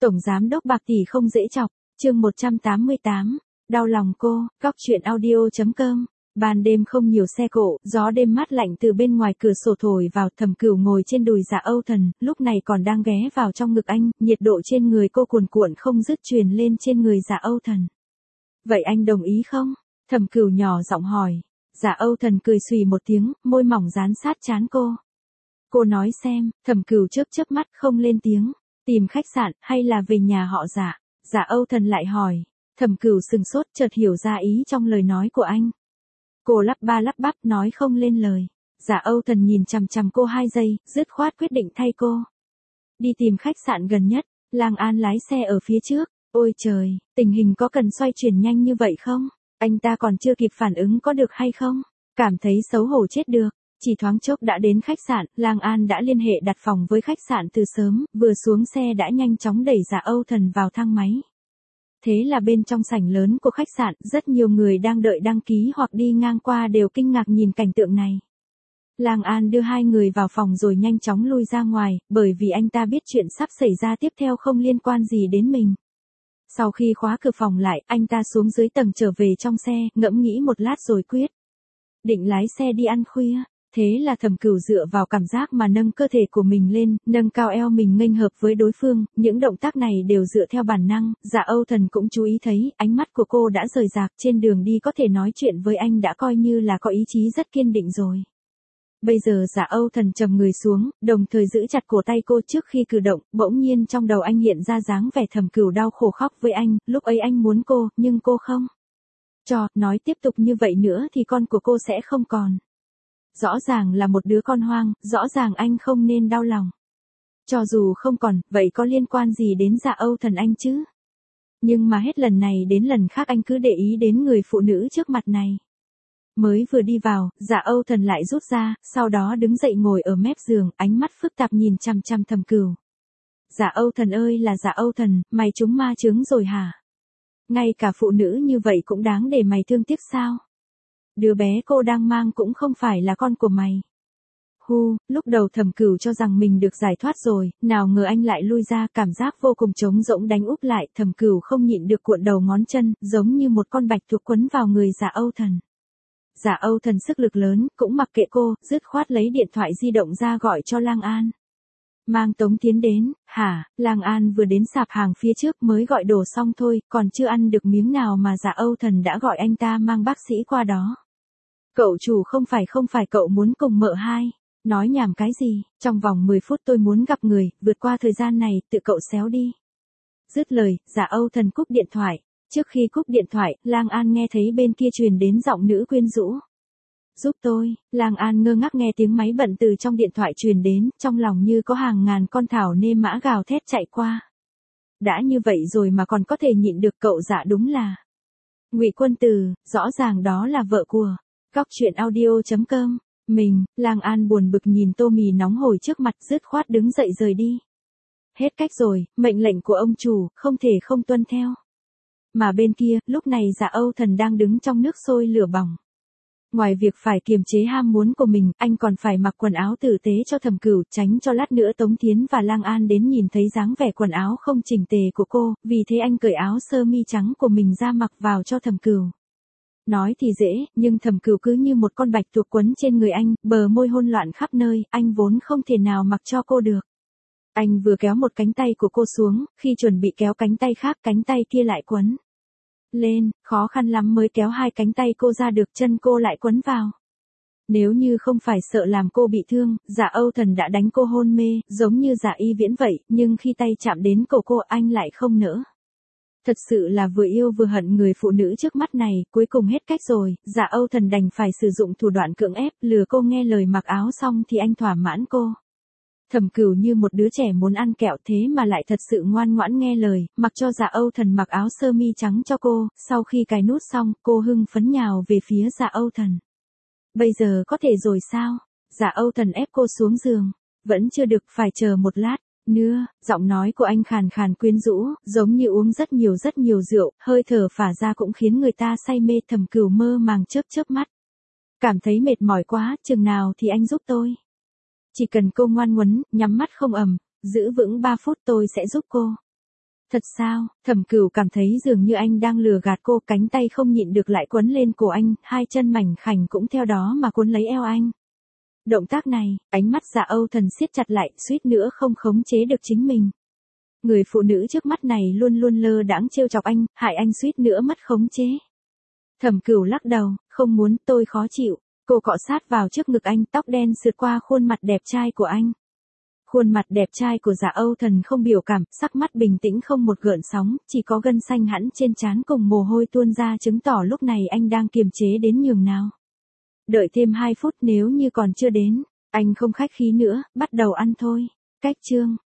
Tổng giám đốc Bạc Tỷ không dễ chọc, chương 188, đau lòng cô, góc chuyện audio.com. Ban đêm không nhiều xe cộ, gió đêm mát lạnh từ bên ngoài cửa sổ thổi vào. Thẩm Cửu ngồi trên đùi Dạ Âu Thần, lúc này còn đang ghé vào trong ngực anh, nhiệt độ trên người cô cuồn cuộn không dứt truyền lên trên người Dạ Âu Thần. Vậy anh đồng ý không? Thẩm Cửu nhỏ giọng hỏi. Dạ Âu Thần cười xùy một tiếng, môi mỏng dán sát trán cô. Cô nói xem. Thẩm Cửu chớp mắt không lên tiếng. Tìm khách sạn hay là về nhà họ Dạ? Dạ Âu Thần lại hỏi. Thẩm Cửu sừng sốt, chợt hiểu ra ý trong lời nói của anh. Cô lắp ba lắp bắp nói không lên lời. Dạ Âu Thần nhìn chằm chằm cô 2 giây, dứt khoát quyết định thay cô. Đi tìm khách sạn gần nhất. Lang An lái xe ở phía trước. Ôi trời, tình hình có cần xoay chuyển nhanh như vậy không? Anh ta còn chưa kịp phản ứng có được hay không? Cảm thấy xấu hổ chết được. Chỉ thoáng chốc đã đến khách sạn, Lang An đã liên hệ đặt phòng với khách sạn từ sớm, vừa xuống xe đã nhanh chóng đẩy Dạ Âu Thần vào thang máy. Thế là bên trong sảnh lớn của khách sạn, rất nhiều người đang đợi đăng ký hoặc đi ngang qua đều kinh ngạc nhìn cảnh tượng này. Lang An đưa 2 người vào phòng rồi nhanh chóng lui ra ngoài, bởi vì anh ta biết chuyện sắp xảy ra tiếp theo không liên quan gì đến mình. Sau khi khóa cửa phòng lại, anh ta xuống dưới tầng trở về trong xe, ngẫm nghĩ một lát rồi quyết định lái xe đi ăn khuya. Thế là Thẩm Cửu dựa vào cảm giác mà nâng cơ thể của mình lên, nâng cao eo mình nghênh hợp với đối phương, những động tác này đều dựa theo bản năng. Dạ Âu Thần cũng chú ý thấy, ánh mắt của cô đã rời rạc, trên đường đi có thể nói chuyện với anh đã coi như là có ý chí rất kiên định rồi. Bây giờ Dạ Âu Thần trầm người xuống, đồng thời giữ chặt cổ tay cô trước khi cử động, bỗng nhiên trong đầu anh hiện ra dáng vẻ Thẩm Cửu đau khổ khóc với anh, lúc ấy anh muốn cô, nhưng cô không nói tiếp tục như vậy nữa thì con của cô sẽ không còn. Rõ ràng là một đứa con hoang, rõ ràng anh không nên đau lòng. Cho dù không còn, vậy có liên quan gì đến Dạ Âu Thần anh chứ? Nhưng mà hết lần này đến lần khác anh cứ để ý đến người phụ nữ trước mặt này. Mới vừa đi vào, Dạ Âu Thần lại rút ra, sau đó đứng dậy ngồi ở mép giường, ánh mắt phức tạp nhìn chằm chằm Thẩm Cửu. Dạ Âu Thần ơi là Dạ Âu Thần, mày trúng ma chướng rồi hả? Ngay cả phụ nữ như vậy cũng đáng để mày thương tiếc sao? Đứa bé cô đang mang cũng không phải là con của mày. Lúc đầu Thẩm Cửu cho rằng mình được giải thoát rồi, nào ngờ anh lại lui ra, cảm giác vô cùng trống rỗng đánh úp lại, Thẩm Cửu không nhịn được cuộn đầu ngón chân, giống như một con bạch tuộc quấn vào người Dạ Âu Thần. Dạ Âu Thần sức lực lớn, cũng mặc kệ cô, dứt khoát lấy điện thoại di động ra gọi cho Lang An. Mang Tống Tiến đến. Hả? Lang An vừa đến sạp hàng phía trước mới gọi đồ xong thôi, còn chưa ăn được miếng nào mà Dạ Âu Thần đã gọi anh ta mang bác sĩ qua đó. Cậu chủ không phải cậu muốn cùng mợ hai. Nói nhảm cái gì, trong vòng 10 phút tôi muốn gặp người, vượt qua thời gian này, tự cậu xéo đi. Dứt lời, Dạ Âu Thần cúp điện thoại. Trước khi cúp điện thoại, Lang An nghe thấy bên kia truyền đến giọng nữ quyến rũ. Giúp tôi. Lang An ngơ ngác nghe tiếng máy bận từ trong điện thoại truyền đến, trong lòng như có hàng ngàn con thảo nê mã gào thét chạy qua. Đã như vậy rồi mà còn có thể nhịn được, cậu Dạ đúng là Ngụy Quân Tử, rõ ràng đó là vợ của góc chuyện audio.com. Lang An buồn bực nhìn tô mì nóng hổi trước mặt, dứt khoát đứng dậy rời đi. Hết cách rồi, mệnh lệnh của ông chủ, không thể không tuân theo. Mà bên kia, lúc này Dạ Âu Thần đang đứng trong nước sôi lửa bỏng. Ngoài việc phải kiềm chế ham muốn của mình, anh còn phải mặc quần áo tử tế cho Thẩm Cửu, tránh cho lát nữa Tống Tiến và Lang An đến nhìn thấy dáng vẻ quần áo không chỉnh tề của cô, vì thế anh cởi áo sơ mi trắng của mình ra mặc vào cho Thẩm Cửu. Nói thì dễ, nhưng Thẩm Cửu cứ như một con bạch tuộc quấn trên người anh, bờ môi hôn loạn khắp nơi, anh vốn không thể nào mặc cho cô được. Anh vừa kéo một cánh tay của cô xuống, khi chuẩn bị kéo cánh tay khác, cánh tay kia lại quấn lên, khó khăn lắm mới kéo 2 cánh tay cô ra được, chân cô lại quấn vào. Nếu như không phải sợ làm cô bị thương, Dạ Âu Thần đã đánh cô hôn mê, giống như Dạ Y Viễn vậy, nhưng khi tay chạm đến cổ cô anh lại không nỡ. Thật sự là vừa yêu vừa hận người phụ nữ trước mắt này, cuối cùng hết cách rồi, Dạ Âu Thần đành phải sử dụng thủ đoạn cưỡng ép, lừa cô nghe lời mặc áo xong thì anh thỏa mãn cô. Thẩm Cửu như một đứa trẻ muốn ăn kẹo thế mà lại thật sự ngoan ngoãn nghe lời, mặc cho Dạ Âu Thần mặc áo sơ mi trắng cho cô, sau khi cài nút xong, cô hưng phấn nhào về phía Dạ Âu Thần. Bây giờ có thể rồi sao? Dạ Âu Thần ép cô xuống giường. Vẫn chưa được, phải chờ một lát nữa. Giọng nói của anh khàn khàn quyến rũ, giống như uống rất nhiều rượu, hơi thở phả ra cũng khiến người ta say mê. Thẩm Cửu mơ màng chớp mắt. Cảm thấy mệt mỏi quá, chừng nào thì anh giúp tôi. Chỉ cần cô ngoan ngoãn, nhắm mắt không ầm, giữ vững 3 phút tôi sẽ giúp cô. Thật sao? Thẩm Cửu cảm thấy dường như anh đang lừa gạt cô, cánh tay không nhịn được lại quấn lên cổ anh, hai chân mảnh khảnh cũng theo đó mà cuốn lấy eo anh. Động tác này, ánh mắt Dạ Âu Thần siết chặt lại, suýt nữa không khống chế được chính mình. Người phụ nữ trước mắt này luôn luôn lơ đãng trêu chọc anh, hại anh suýt nữa mất khống chế. Thẩm Cửu lắc đầu, không muốn, tôi khó chịu. Cô cọ sát vào trước ngực anh, tóc đen sượt qua khuôn mặt đẹp trai của anh. Khuôn mặt đẹp trai của Dạ Âu Thần không biểu cảm, sắc mắt bình tĩnh không một gợn sóng, chỉ có gân xanh hẳn trên trán cùng mồ hôi tuôn ra chứng tỏ lúc này anh đang kiềm chế đến nhường nào. Đợi thêm 2 phút, nếu như còn chưa đến, anh không khách khí nữa, bắt đầu ăn thôi. Cách chương